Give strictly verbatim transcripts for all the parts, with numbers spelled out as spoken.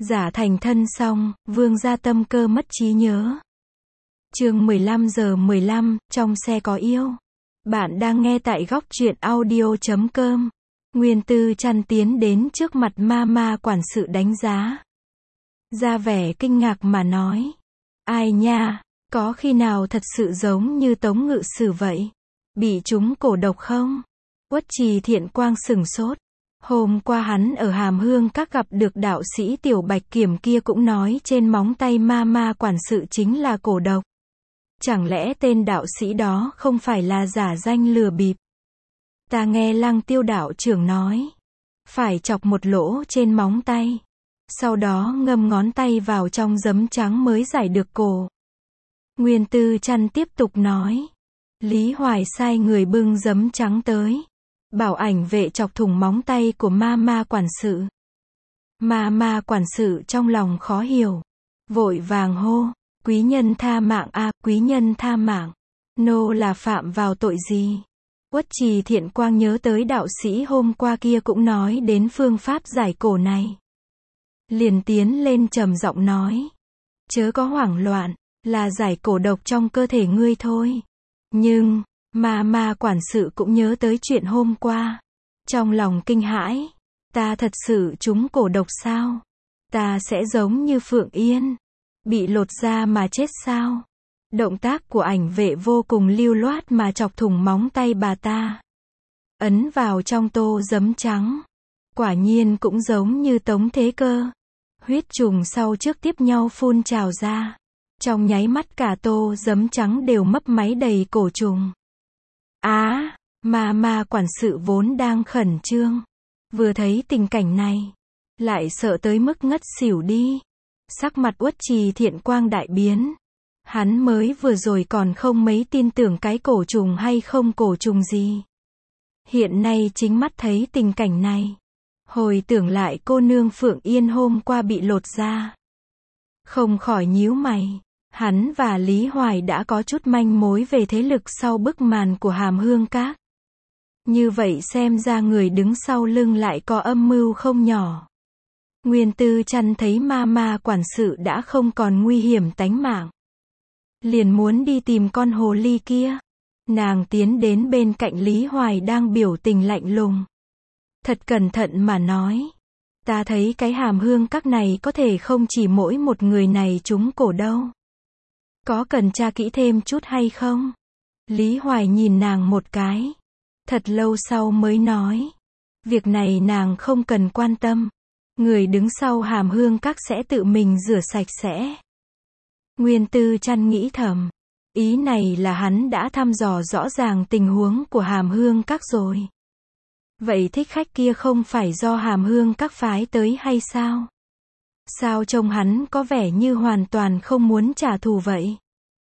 Giả thành thân xong, Vương gia tâm cơ mất trí nhớ. Chương mười lăm giờ mười lăm, trong xe có yêu. Bạn đang nghe tại góc truyện audio chấm com. Nguyên Tư Trăn tiến đến trước mặt Mama quản sự đánh giá. Ra vẻ kinh ngạc mà nói. Ai nha, có khi nào thật sự giống như Tống Ngự Sử vậy? Bị trúng cổ độc không? Uất Trì Thiện Quang sửng sốt. Hôm qua hắn ở Hàm Hương Các gặp được đạo sĩ Tiểu Bạch Kiểm kia cũng nói trên móng tay Mama quản sự chính là cổ độc. Chẳng lẽ tên đạo sĩ đó không phải là giả danh lừa bịp? Ta nghe Lăng Tiêu đạo trưởng nói, phải chọc một lỗ trên móng tay, sau đó ngâm ngón tay vào trong giấm trắng mới giải được cổ. Nguyên Tư Trăn tiếp tục nói, Lý Hoài sai người bưng giấm trắng tới, bảo ảnh vệ chọc thủng móng tay của Mama quản sự. Mama quản sự trong lòng khó hiểu, vội vàng hô, quý nhân tha mạng a, à, quý nhân tha mạng. Nô là phạm vào tội gì? Uất Trì Thiện Quang nhớ tới đạo sĩ hôm qua kia cũng nói đến phương pháp giải cổ này. Liền tiến lên trầm giọng nói, chớ có hoảng loạn, là giải cổ độc trong cơ thể ngươi thôi. Nhưng, Mama quản sự cũng nhớ tới chuyện hôm qua. Trong lòng kinh hãi, ta thật sự trúng cổ độc sao? Ta sẽ giống như Phượng Yên, bị lột da mà chết sao? Động tác của ảnh vệ vô cùng lưu loát mà chọc thủng móng tay bà ta, ấn vào trong tô giấm trắng. Quả nhiên cũng giống như Tống Thế Cơ. Huyết trùng sau trước tiếp nhau phun trào ra. Trong nháy mắt cả tô giấm trắng đều mấp máy đầy cổ trùng. Á, à, Mama quản sự vốn đang khẩn trương, vừa thấy tình cảnh này, lại sợ tới mức ngất xỉu đi. Sắc mặt Uất Trì Thiện Quang đại biến. Hắn mới vừa rồi còn không mấy tin tưởng cái cổ trùng hay không cổ trùng gì. Hiện nay chính mắt thấy tình cảnh này. Hồi tưởng lại cô nương Phượng Yên hôm qua bị lột da, không khỏi nhíu mày. Hắn và Lý Hoài đã có chút manh mối về thế lực sau bức màn của Hàm Hương Các. Như vậy xem ra người đứng sau lưng lại có âm mưu không nhỏ. Nguyên Tư Trăn thấy Mama quản sự đã không còn nguy hiểm tánh mạng, liền muốn đi tìm con hồ ly kia. Nàng tiến đến bên cạnh Lý Hoài đang biểu tình lạnh lùng, thật cẩn thận mà nói, ta thấy cái Hàm Hương Các này có thể không chỉ mỗi một người này trúng cổ đâu. Có cần tra kỹ thêm chút hay không? Lý Hoài nhìn nàng một cái, thật lâu sau mới nói, việc này nàng không cần quan tâm, người đứng sau Hàm Hương Các sẽ tự mình rửa sạch sẽ. Nguyên Tư Trăn nghĩ thầm, ý này là hắn đã thăm dò rõ ràng tình huống của Hàm Hương Các rồi. Vậy thích khách kia không phải do Hàm Hương Các phái tới hay sao? Sao trông hắn có vẻ như hoàn toàn không muốn trả thù vậy?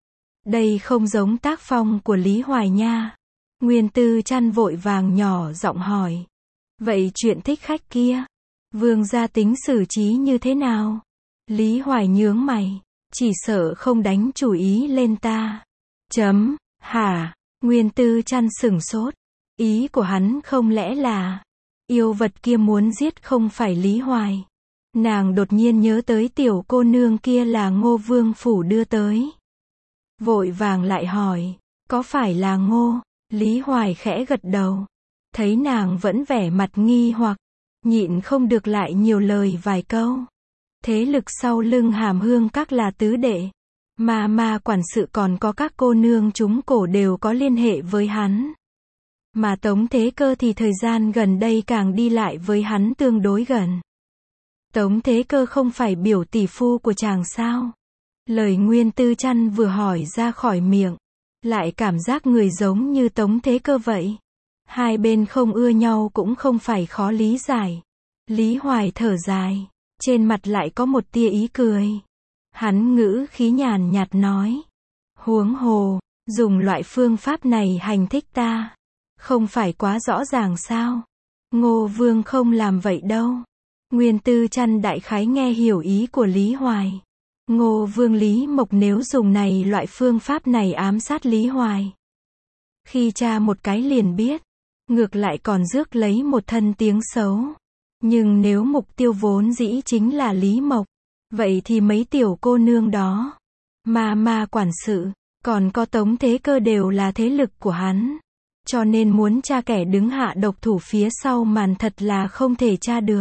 Đây không giống tác phong của Lý Hoài nha. Nguyên Tư Trăn vội vàng nhỏ giọng hỏi. Vậy chuyện thích khách kia, Vương gia tính xử trí như thế nào? Lý Hoài nhướng mày, chỉ sợ không đánh chủ ý lên ta. Chấm, hả? Nguyên Tư Trăn sửng sốt. Ý của hắn không lẽ là yêu vật kia muốn giết không phải Lý Hoài? Nàng đột nhiên nhớ tới tiểu cô nương kia là Ngô Vương Phủ đưa tới. Vội vàng lại hỏi, có phải là Ngô? Lý Hoài khẽ gật đầu. Thấy nàng vẫn vẻ mặt nghi hoặc, nhịn không được lại nhiều lời vài câu. Thế lực sau lưng Hàm Hương Các là tứ đệ. Mama quản sự còn có các cô nương trúng cổ đều có liên hệ với hắn. Mà Tống Thế Cơ thì thời gian gần đây càng đi lại với hắn tương đối gần. Tống Thế Cơ không phải biểu tỷ phu của chàng sao? Lời Nguyên Tư Trăn vừa hỏi ra khỏi miệng, lại cảm giác người giống như Tống Thế Cơ vậy. Hai bên không ưa nhau cũng không phải khó lý giải. Lý Hoài thở dài, trên mặt lại có một tia ý cười. Hắn ngữ khí nhàn nhạt nói, huống hồ, dùng loại phương pháp này hành thích ta, không phải quá rõ ràng sao? Ngô Vương không làm vậy đâu. Nguyên Tư Trăn đại khái nghe hiểu ý của Lý Hoài. Ngô Vương Lý Mộc nếu dùng này loại phương pháp này ám sát Lý Hoài, khi tra một cái liền biết, ngược lại còn rước lấy một thân tiếng xấu. Nhưng nếu mục tiêu vốn dĩ chính là Lý Mộc, vậy thì mấy tiểu cô nương đó, ma ma quản sự, còn có Tống Thế Cơ đều là thế lực của hắn. Cho nên muốn tra kẻ đứng hạ độc thủ phía sau màn thật là không thể tra được.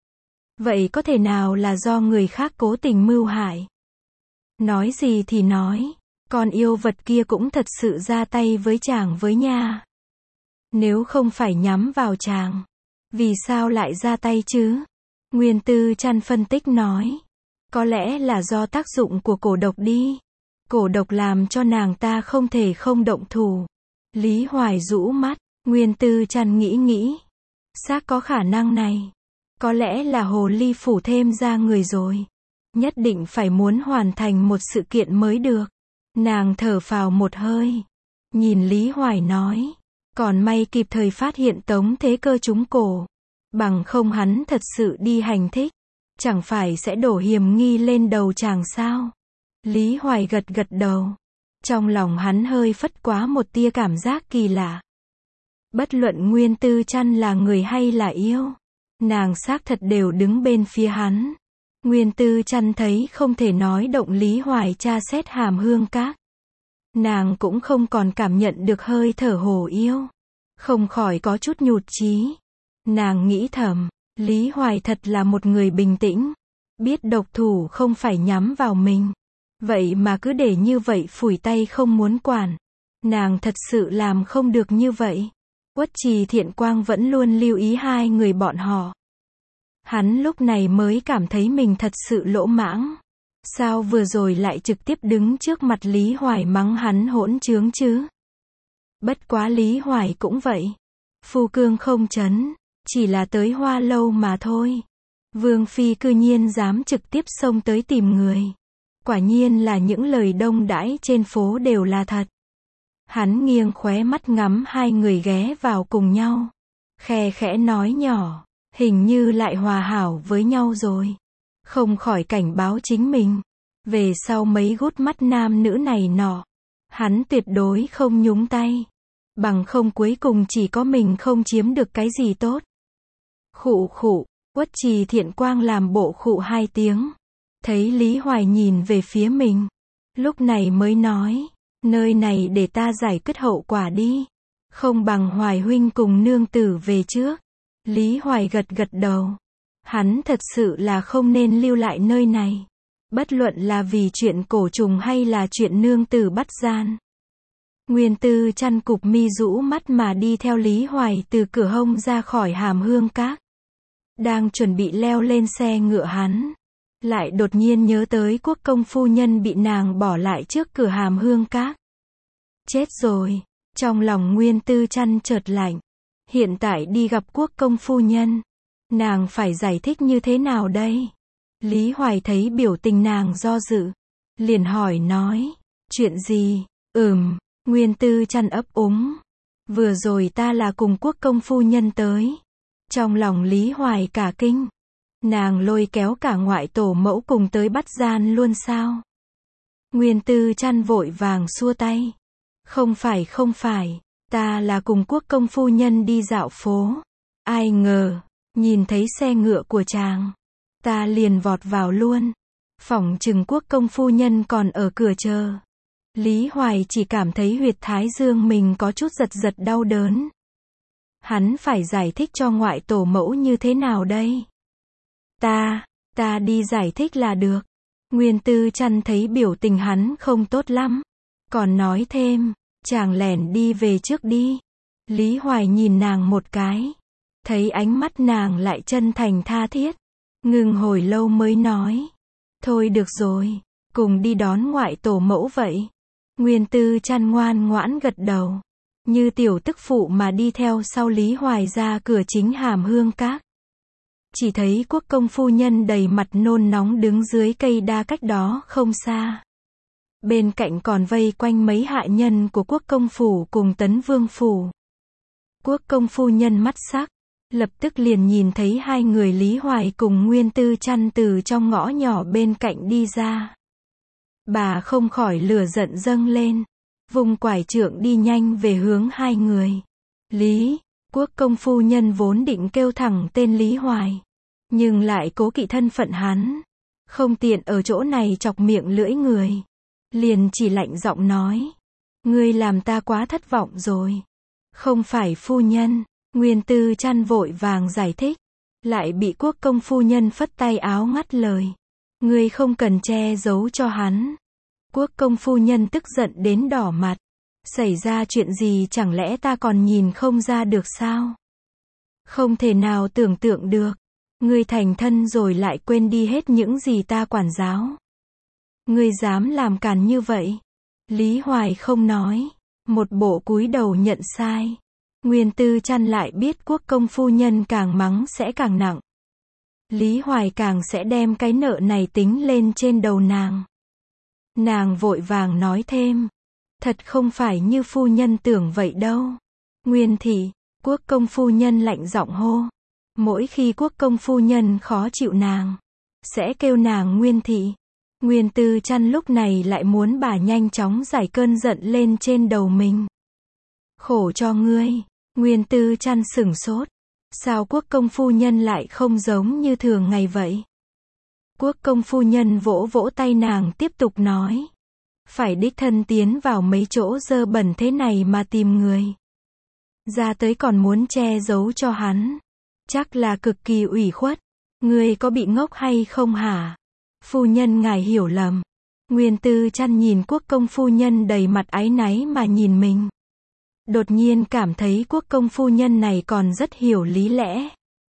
Vậy có thể nào là do người khác cố tình mưu hại? Nói gì thì nói, con yêu vật kia cũng thật sự ra tay với chàng với nha. Nếu không phải nhắm vào chàng, vì sao lại ra tay chứ? Nguyên Tư Trăn phân tích nói, có lẽ là do tác dụng của cổ độc đi. Cổ độc làm cho nàng ta không thể không động thủ. Lý Hoài rũ mắt, Nguyên Tư Trăn nghĩ nghĩ. Xác có khả năng này. Có lẽ là hồ ly phủ thêm ra người rồi. Nhất định phải muốn hoàn thành một sự kiện mới được. Nàng thở phào một hơi. Nhìn Lý Hoài nói. Còn may kịp thời phát hiện Tống Thế Cơ trúng cổ. Bằng không hắn thật sự đi hành thích. Chẳng phải sẽ đổ hiểm nghi lên đầu chàng sao? Lý Hoài gật gật đầu. Trong lòng hắn hơi phất quá một tia cảm giác kỳ lạ. Bất luận Nguyên Tư Trăn là người hay là yêu, nàng xác thật đều đứng bên phía hắn. Nguyên Tư Trăn thấy không thể nói động Lý Hoài tra xét Hàm Hương Các. Nàng cũng không còn cảm nhận được hơi thở hồ yêu. Không khỏi có chút nhụt chí. Nàng nghĩ thầm, Lý Hoài thật là một người bình tĩnh. Biết độc thủ không phải nhắm vào mình. Vậy mà cứ để như vậy phủi tay không muốn quản. Nàng thật sự làm không được như vậy. Uất Trì Thiện Quang vẫn luôn lưu ý hai người bọn họ. Hắn lúc này mới cảm thấy mình thật sự lỗ mãng. Sao vừa rồi lại trực tiếp đứng trước mặt Lý Hoài mắng hắn hỗn trướng chứ? Bất quá Lý Hoài cũng vậy. Phu cương không chấn, chỉ là tới Hoa Lâu mà thôi. Vương Phi cư nhiên dám trực tiếp xông tới tìm người. Quả nhiên là những lời đông đãi trên phố đều là thật. Hắn nghiêng khóe mắt ngắm hai người ghé vào cùng nhau. Khe khẽ nói nhỏ, hình như lại hòa hảo với nhau rồi. Không khỏi cảnh báo chính mình. Về sau mấy gút mắt nam nữ này nọ, hắn tuyệt đối không nhúng tay. Bằng không cuối cùng chỉ có mình không chiếm được cái gì tốt. Khụ khụ, Uất Trì Thiện Quang làm bộ khụ hai tiếng. Thấy Lý Hoài nhìn về phía mình. Lúc này mới nói, nơi này để ta giải quyết hậu quả đi. Không bằng Hoài huynh cùng nương tử về trước. Lý Hoài gật gật đầu. Hắn thật sự là không nên lưu lại nơi này. Bất luận là vì chuyện cổ trùng hay là chuyện nương tử bắt gian. Nguyên Tư Trăn cụp mi rũ mắt mà đi theo Lý Hoài từ cửa hông ra khỏi Hàm Hương Các. Đang chuẩn bị leo lên xe ngựa hắn. Lại đột nhiên nhớ tới Quốc công phu nhân bị nàng bỏ lại trước cửa Hàm Hương Các. Chết rồi. Trong lòng Nguyên Tư Trăn chợt lạnh. Hiện tại đi gặp Quốc công phu nhân. Nàng phải giải thích như thế nào đây? Lý Hoài thấy biểu tình nàng do dự. Liền hỏi nói. Chuyện gì? Ừm. Nguyên Tư Trăn ấp úng. Vừa rồi ta là cùng Quốc công phu nhân tới. Trong lòng Lý Hoài cả kinh. Nàng lôi kéo cả ngoại tổ mẫu cùng tới bắt gian luôn sao? Nguyên Tư Trăn vội vàng xua tay. Không phải không phải, ta là cùng Quốc công phu nhân đi dạo phố. Ai ngờ, nhìn thấy xe ngựa của chàng. Ta liền vọt vào luôn. Phỏng chừng Quốc công phu nhân còn ở cửa chờ. Lý Hoài chỉ cảm thấy huyệt thái dương mình có chút giật giật đau đớn. Hắn phải giải thích cho ngoại tổ mẫu như thế nào đây? Ta, ta đi giải thích là được. Nguyên Tư Trăn thấy biểu tình hắn không tốt lắm. Còn nói thêm, chàng lẻn đi về trước đi. Lý Hoài nhìn nàng một cái. Thấy ánh mắt nàng lại chân thành tha thiết. Ngừng hồi lâu mới nói. Thôi được rồi, cùng đi đón ngoại tổ mẫu vậy. Nguyên Tư Trăn ngoan ngoãn gật đầu. Như tiểu tức phụ mà đi theo sau Lý Hoài ra cửa chính Hàm Hương Các. Chỉ thấy Quốc công phu nhân đầy mặt nôn nóng đứng dưới cây đa cách đó không xa. Bên cạnh còn vây quanh mấy hạ nhân của Quốc công phủ cùng Tấn Vương phủ. Quốc công phu nhân mắt sắc, lập tức liền nhìn thấy hai người Lý Hoài cùng Nguyên Tư Trăn từ trong ngõ nhỏ bên cạnh đi ra. Bà không khỏi lửa giận dâng lên, vùng quải trượng đi nhanh về hướng hai người. Lý, Quốc công phu nhân vốn định kêu thẳng tên Lý Hoài, nhưng lại cố kỵ thân phận hắn, không tiện ở chỗ này chọc miệng lưỡi người, liền chỉ lạnh giọng nói, ngươi làm ta quá thất vọng rồi. Không phải phu nhân. Nguyên Tư Trăn vội vàng giải thích, lại bị quốc công phu nhân phất tay áo ngắt lời, ngươi không cần che giấu cho hắn. Quốc công phu nhân tức giận đến đỏ mặt, xảy ra chuyện gì chẳng lẽ ta còn nhìn không ra được sao? Không thể nào tưởng tượng được, ngươi thành thân rồi lại quên đi hết những gì ta quản giáo. Ngươi dám làm càn như vậy? Lý Hoài không nói, một bộ cúi đầu nhận sai. Nguyên Tư Trăn lại biết quốc công phu nhân càng mắng sẽ càng nặng. Lý Hoài càng sẽ đem cái nợ này tính lên trên đầu nàng. Nàng vội vàng nói thêm, thật không phải như phu nhân tưởng vậy đâu. Nguyên thị, quốc công phu nhân lạnh giọng hô. Mỗi khi quốc công phu nhân khó chịu nàng, sẽ kêu nàng Nguyên thị. Nguyên Tư Trăn lúc này lại muốn bà nhanh chóng giải cơn giận lên trên đầu mình. Khổ cho ngươi. Nguyên Tư Trăn sửng sốt. Sao quốc công phu nhân lại không giống như thường ngày vậy? Quốc công phu nhân vỗ vỗ tay nàng tiếp tục nói. Phải đích thân tiến vào mấy chỗ dơ bẩn thế này mà tìm người. Ra tới còn muốn che giấu cho hắn. Chắc là cực kỳ ủy khuất. Ngươi có bị ngốc hay không hả? Phu nhân ngài hiểu lầm. Nguyên Tư Trăn nhìn quốc công phu nhân đầy mặt áy náy mà nhìn mình. Đột nhiên cảm thấy quốc công phu nhân này còn rất hiểu lý lẽ.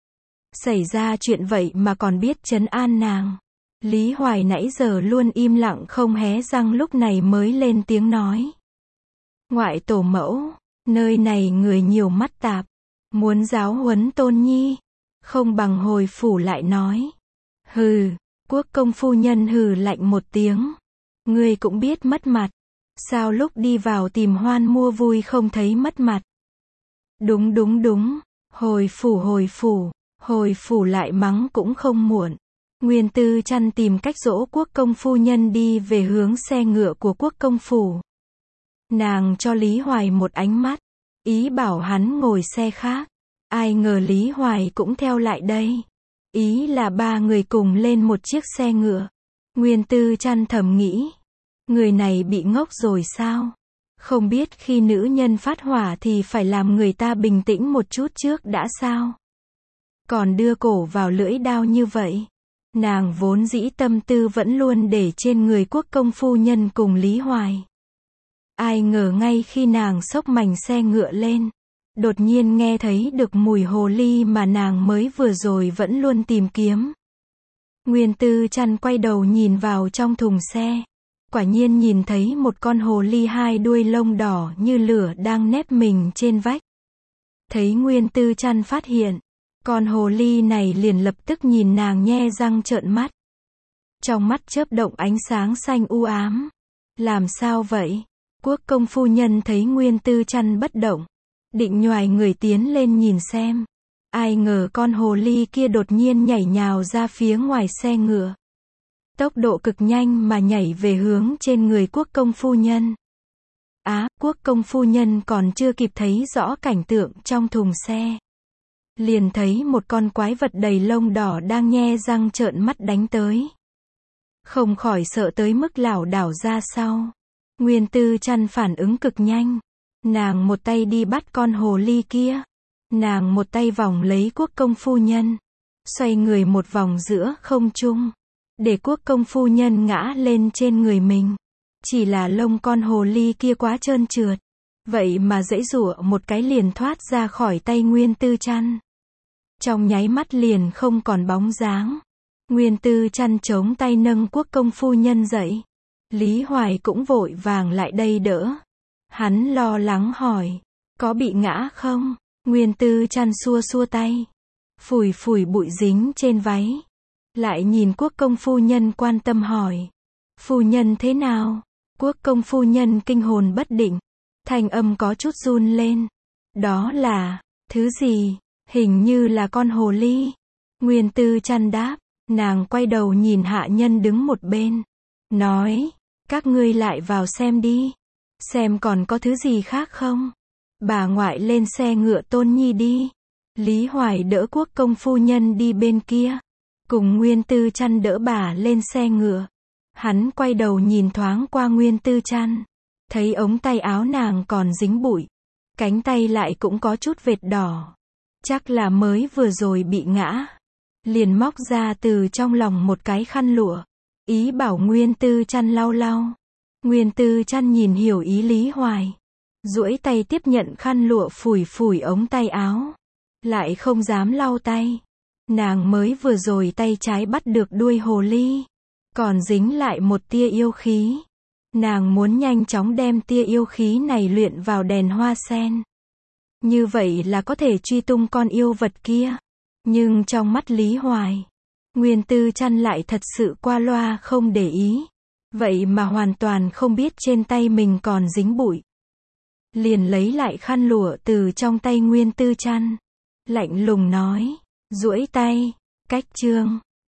Xảy ra chuyện vậy mà còn biết trấn an nàng. Lý Hoài nãy giờ luôn im lặng không hé răng lúc này mới lên tiếng nói. Ngoại tổ mẫu, nơi này người nhiều mắt tạp. Muốn giáo huấn tôn nhi. Không bằng hồi phủ lại nói. Hừ, quốc công phu nhân hừ lạnh một tiếng. Ngươi cũng biết mất mặt. Sao lúc đi vào tìm hoan mua vui không thấy mất mặt? Đúng đúng đúng, hồi phủ hồi phủ, hồi phủ lại mắng cũng không muộn. Nguyên Tư Trăn tìm cách dỗ quốc công phu nhân đi về hướng xe ngựa của quốc công phủ. Nàng cho Lý Hoài một ánh mắt, ý bảo hắn ngồi xe khác. Ai ngờ Lý Hoài cũng theo lại đây. Ý là ba người cùng lên một chiếc xe ngựa. Nguyên Tư Trăn thầm nghĩ. Người này bị ngốc rồi sao? Không biết khi nữ nhân phát hỏa thì phải làm người ta bình tĩnh một chút trước đã sao? Còn đưa cổ vào lưỡi đao như vậy. Nàng vốn dĩ tâm tư vẫn luôn để trên người quốc công phu nhân cùng Lý Hoài. Ai ngờ ngay khi nàng xốc mành xe ngựa lên, đột nhiên nghe thấy được mùi hồ ly mà nàng mới vừa rồi vẫn luôn tìm kiếm. Nguyên Tư Trăn quay đầu nhìn vào trong thùng xe. Quả nhiên nhìn thấy một con hồ ly hai đuôi lông đỏ như lửa đang nép mình trên vách. Thấy Nguyên Tư Trăn phát hiện, con hồ ly này liền lập tức nhìn nàng nhe răng trợn mắt. Trong mắt chớp động ánh sáng xanh u ám. Làm sao vậy? Quốc công phu nhân thấy Nguyên Tư Trăn bất động, định nhoài người tiến lên nhìn xem. Ai ngờ con hồ ly kia đột nhiên nhảy nhào ra phía ngoài xe ngựa. Tốc độ cực nhanh mà nhảy về hướng trên người quốc công phu nhân. Á, à, quốc công phu nhân còn chưa kịp thấy rõ cảnh tượng trong thùng xe. Liền thấy một con quái vật đầy lông đỏ đang nhe răng trợn mắt đánh tới. Không khỏi sợ tới mức lảo đảo ra sau. Nguyên Tư Trăn phản ứng cực nhanh. Nàng một tay đi bắt con hồ ly kia. Nàng một tay vòng lấy quốc công phu nhân. Xoay người một vòng giữa không trung. Để quốc công phu nhân ngã lên trên người mình. Chỉ là lông con hồ ly kia quá trơn trượt. Vậy mà giãy giụa một cái liền thoát ra khỏi tay Nguyên Tư Trăn. Trong nháy mắt liền không còn bóng dáng. Nguyên Tư Trăn chống tay nâng quốc công phu nhân dậy. Lý Hoài cũng vội vàng lại đây đỡ. Hắn lo lắng hỏi. Có bị ngã không? Nguyên Tư Trăn xua xua tay. Phủi phủi bụi dính trên váy. Lại nhìn quốc công phu nhân quan tâm hỏi. Phu nhân thế nào? Quốc công phu nhân kinh hồn bất định. Thanh âm có chút run lên. Đó là, thứ gì? Hình như là con hồ ly. Nguyên Tư Trăn đáp. Nàng quay đầu nhìn hạ nhân đứng một bên. Nói, các ngươi lại vào xem đi. Xem còn có thứ gì khác không? Bà ngoại lên xe ngựa Tôn Nhi đi. Lý Hoài đỡ Quốc công phu nhân đi bên kia. Cùng Nguyên Tư Trăn đỡ bà lên xe ngựa. Hắn quay đầu nhìn thoáng qua Nguyên Tư Trăn. Thấy ống tay áo nàng còn dính bụi. Cánh tay lại cũng có chút vệt đỏ. Chắc là mới vừa rồi bị ngã. Liền móc ra từ trong lòng một cái khăn lụa. Ý bảo Nguyên Tư Trăn lau lau. Nguyên Tư Trăn nhìn hiểu ý Lý Hoài. Duỗi tay tiếp nhận khăn lụa phủi phủi ống tay áo. Lại không dám lau tay. Nàng mới vừa rồi tay trái bắt được đuôi hồ ly. Còn dính lại một tia yêu khí. Nàng muốn nhanh chóng đem tia yêu khí này luyện vào đèn hoa sen. Như vậy là có thể truy tung con yêu vật kia. Nhưng trong mắt Lý Hoài, Nguyên Tư Trăn lại thật sự qua loa không để ý. Vậy mà hoàn toàn không biết trên tay mình còn dính bụi. Liền lấy lại khăn lụa từ trong tay Nguyên Tư Trăn. Lạnh lùng nói, duỗi tay, cách chương.